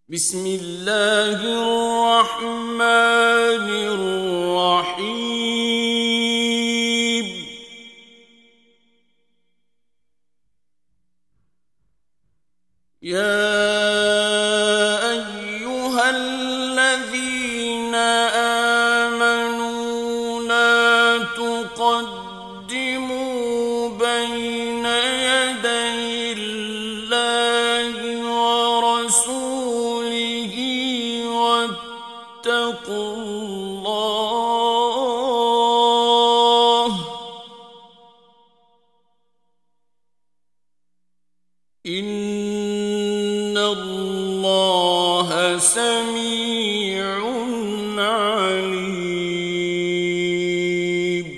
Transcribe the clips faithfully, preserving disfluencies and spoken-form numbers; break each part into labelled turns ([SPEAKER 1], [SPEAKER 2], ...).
[SPEAKER 1] بسم الله الرحمن الرحيم. يا أيها الذين آمنوا لا تقدموا بين يدي الله ورسوله واتقوا الله إن الله سميع عليم.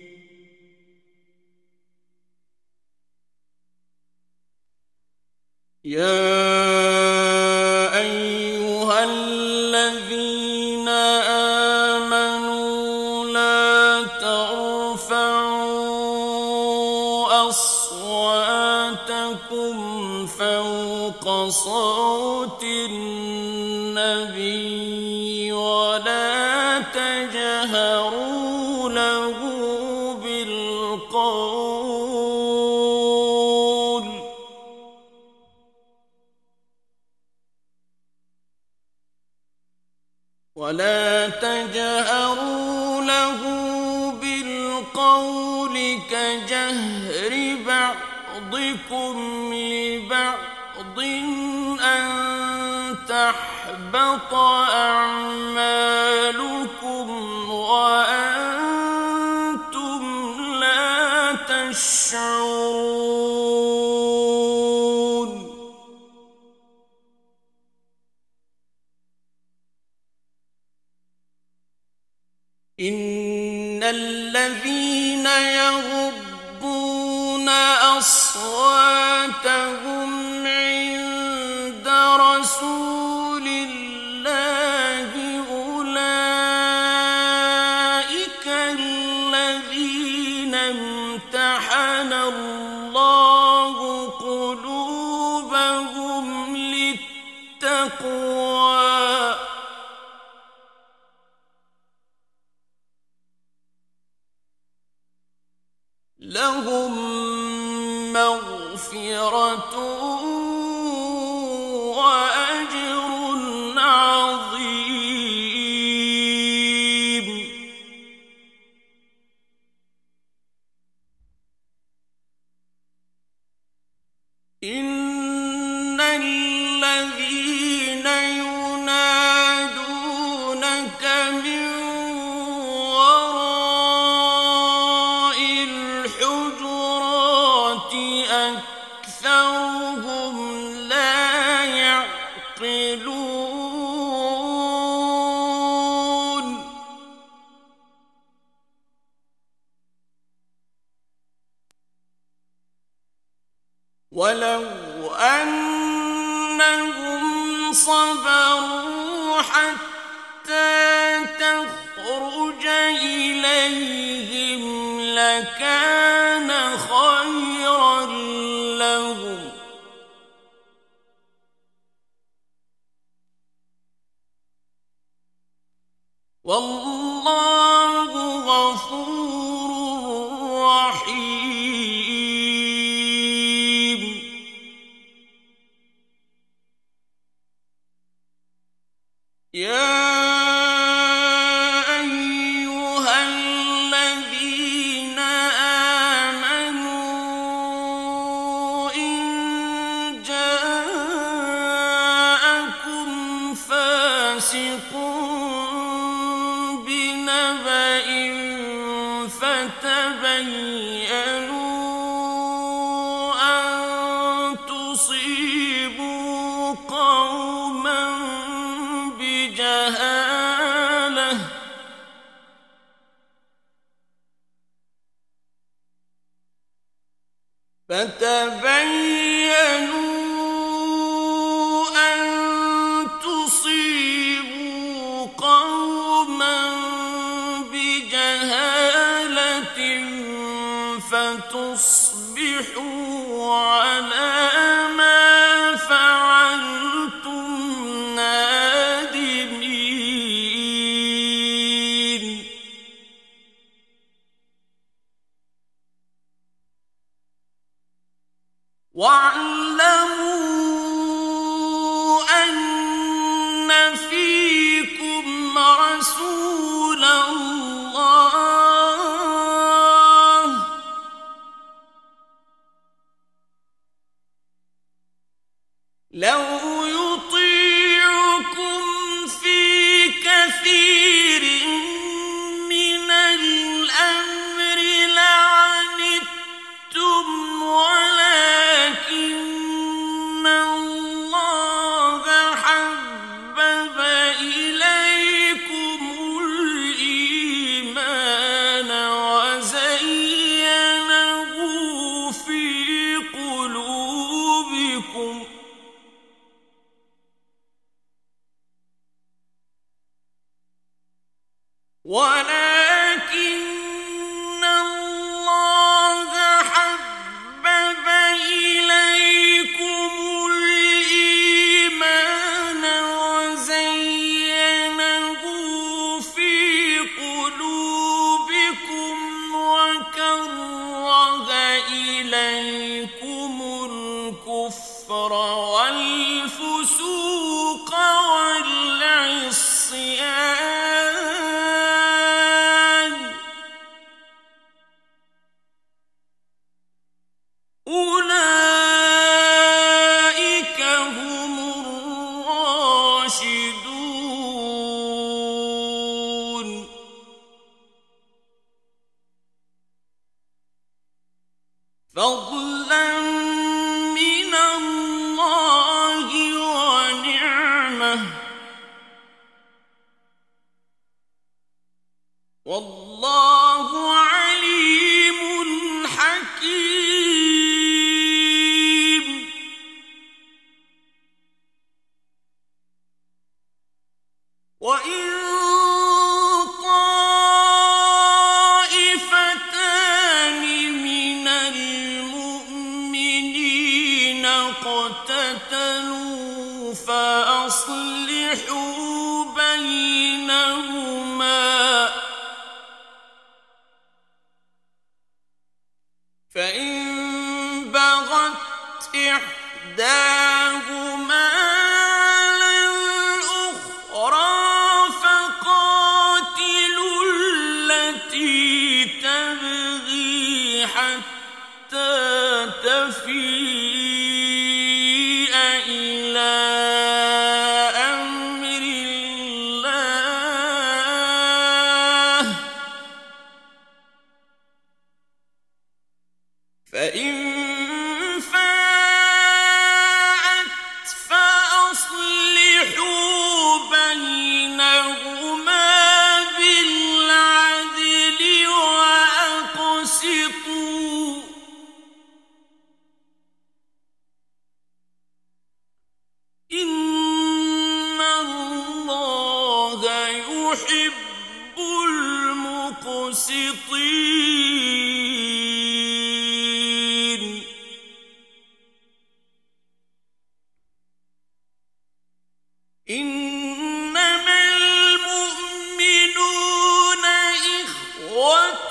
[SPEAKER 1] يا أيها الذين آمنوا لا ترفعوا أصواتكم فوق صوت النبي ولا تجهروا له بالقول ولا تجهروا له بالقول كجهر بعضكم لبعض أن تحبط أعمالكم وأنتم لا تشعرون. إن الذين يغضون أصواتهم عند رسول الله أولئك الذين امتحن الله قلوبهم للتقوى لهم مغفرة وأجر عظيم. إن الذين ينادونك من وراء الحجرات أكثرهم لا يعقلون. ولو أنهم صبروا حتى تخرج إليهم لكان خيرا لهم والله غفور رحيم. يا أيها الذين آمنوا إن جاءكم فاسق بنبأ فتبينوا أن تصيبوا قوما بجهالة فتبينوا أن تصيبوا قوما بجهالة فتصبحوا على ما فعلتم رسول الله لو يطيعكم في كثير من الأمر لعنتم ولكن الله حبب إليكم الإيمان وزينه في قلوبكم ولكن الله حبب إليكم الإيمان وزينه في قلوبكم وكره إليكم الكفر والفسوق والعصيان أولئك هم الراشدون فضلا من الله ونعمة والله عليم حكيم وإن طائفتان من المؤمنين اقتتلوا فأصلحوا بينهما فإن بغت إحداهما على الأخرى فقاتلوا التي تبغي حتى تفيء إلى أمر الله فإن فاءت فأصلحوا بينهما بالعدل وأقسطوا إن الله يحب المقسطين إنما المؤمنون إخوة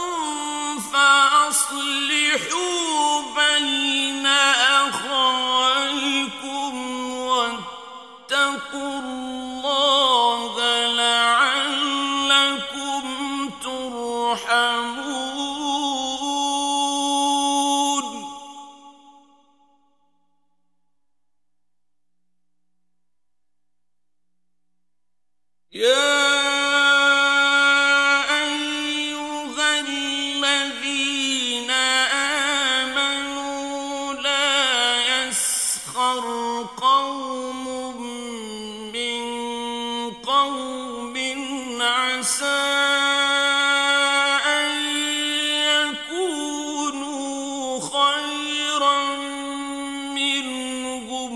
[SPEAKER 1] فأصلحوا بين أخويكم واتقوا الله لعلكم ترحمون يا أيها الذين آمنوا لا يسخر قوم من قوم عسى أن يكونوا خيرا منهم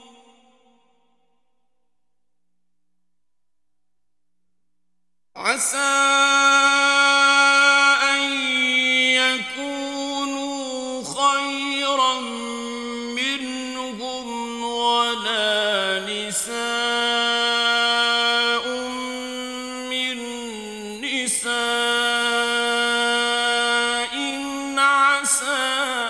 [SPEAKER 1] عسى أن يكونوا خيرا منهم ولا نساء من نساء عسى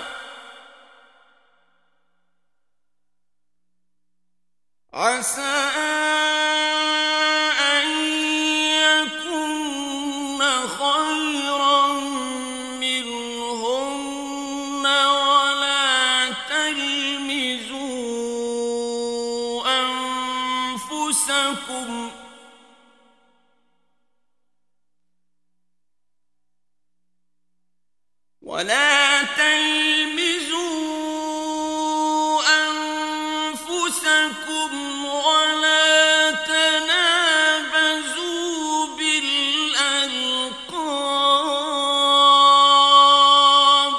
[SPEAKER 1] عسى أن أنفسكم ولا تلمزوا أنفسكم ولا تنابزوا بالألقاب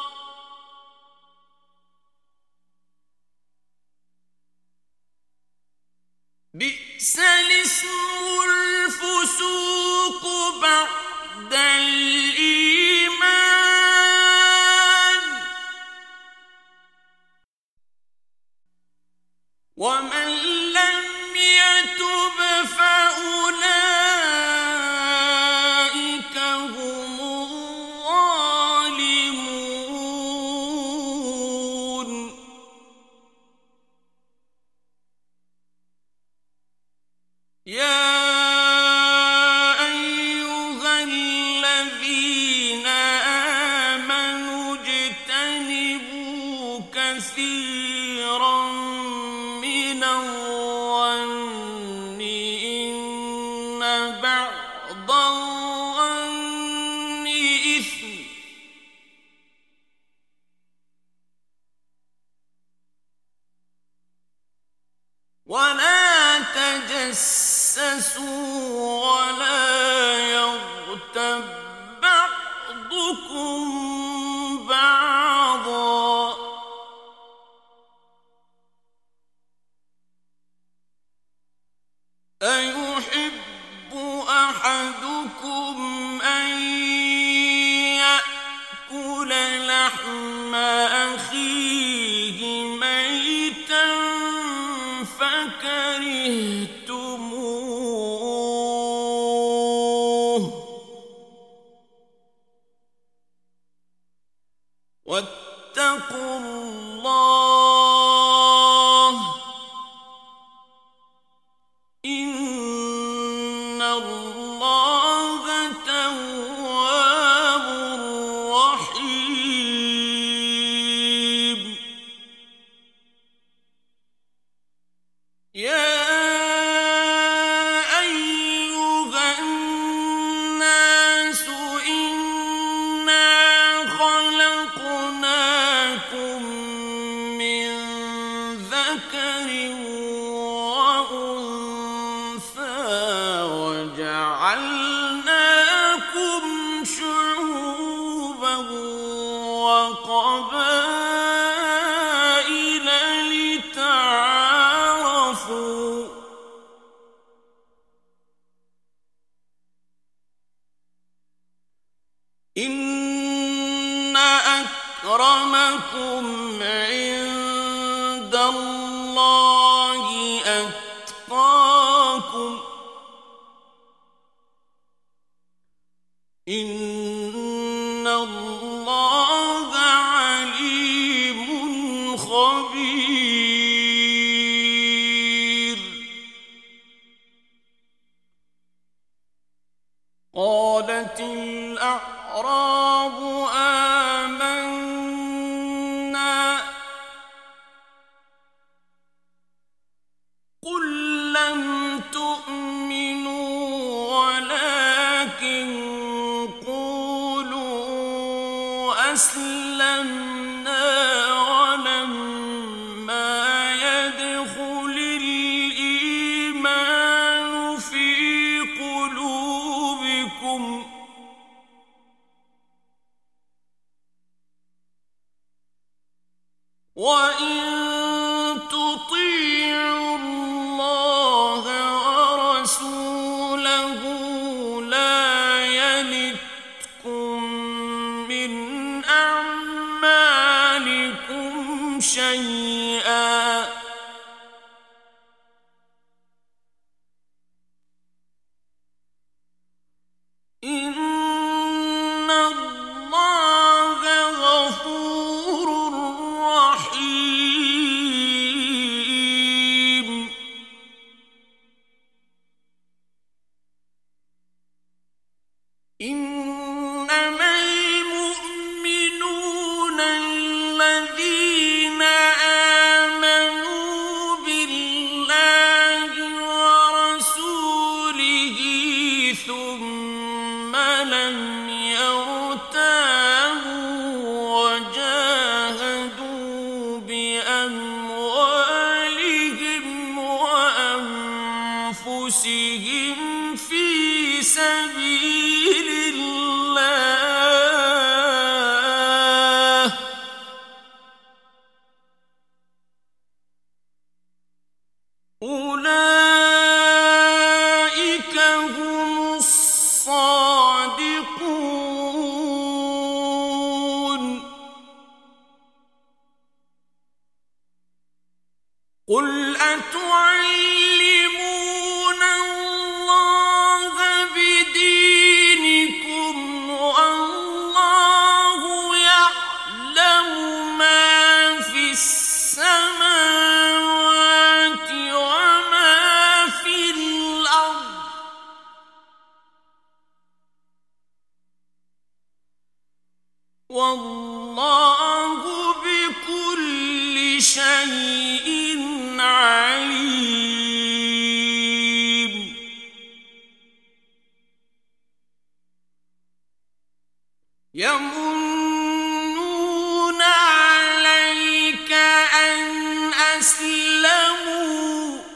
[SPEAKER 1] بئس الاسم الفسوق بعد الإيمان ومن لم يتب فأولئك هم الظالمون يا أيها الذين آمنوا اجتنبوا كثيرا من الظن إن بعض الظن إثم ولا تجسسوا ولا يغتب بعضكم بعضا أيحب أحدكم أن يأكل لحم أخيه ميتا فكرهتموه واتقوا الله إن الله تواب رحيم يا أيها الناس إنا خلقناكم من ذكر وأنثى وجعلناكم شعوبا وقبائل لتعارفوا إن أكرمكم عند الله أتقاكم إن الله عليم خبير قالت الأعراب آمنا قل لم تؤمنوا ولكن قولوا أسلمنا ولما يدخل الإيمان في قلوبكم أنفسهم في سبيل الله أولئك هم الصادقون قل أتعلمون الله بدينكم والله يعلم ما في السماوات وما في الأرض والله بكل شيء عليم يمنون عليك أن أسلموا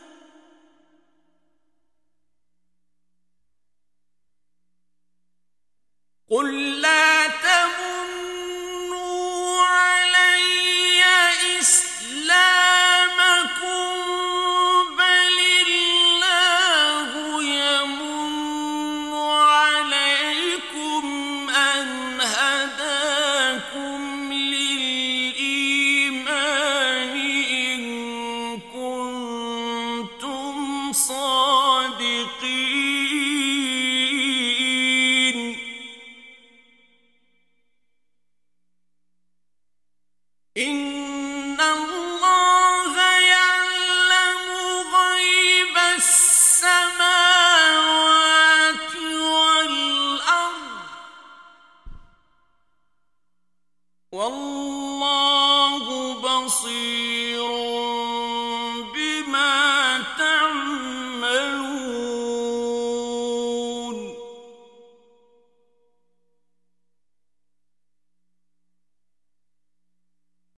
[SPEAKER 1] قل لا تمنوا علي إسلامكم بل الله يمن عليكم أن هداكم للإيمان إن كنتم صادقين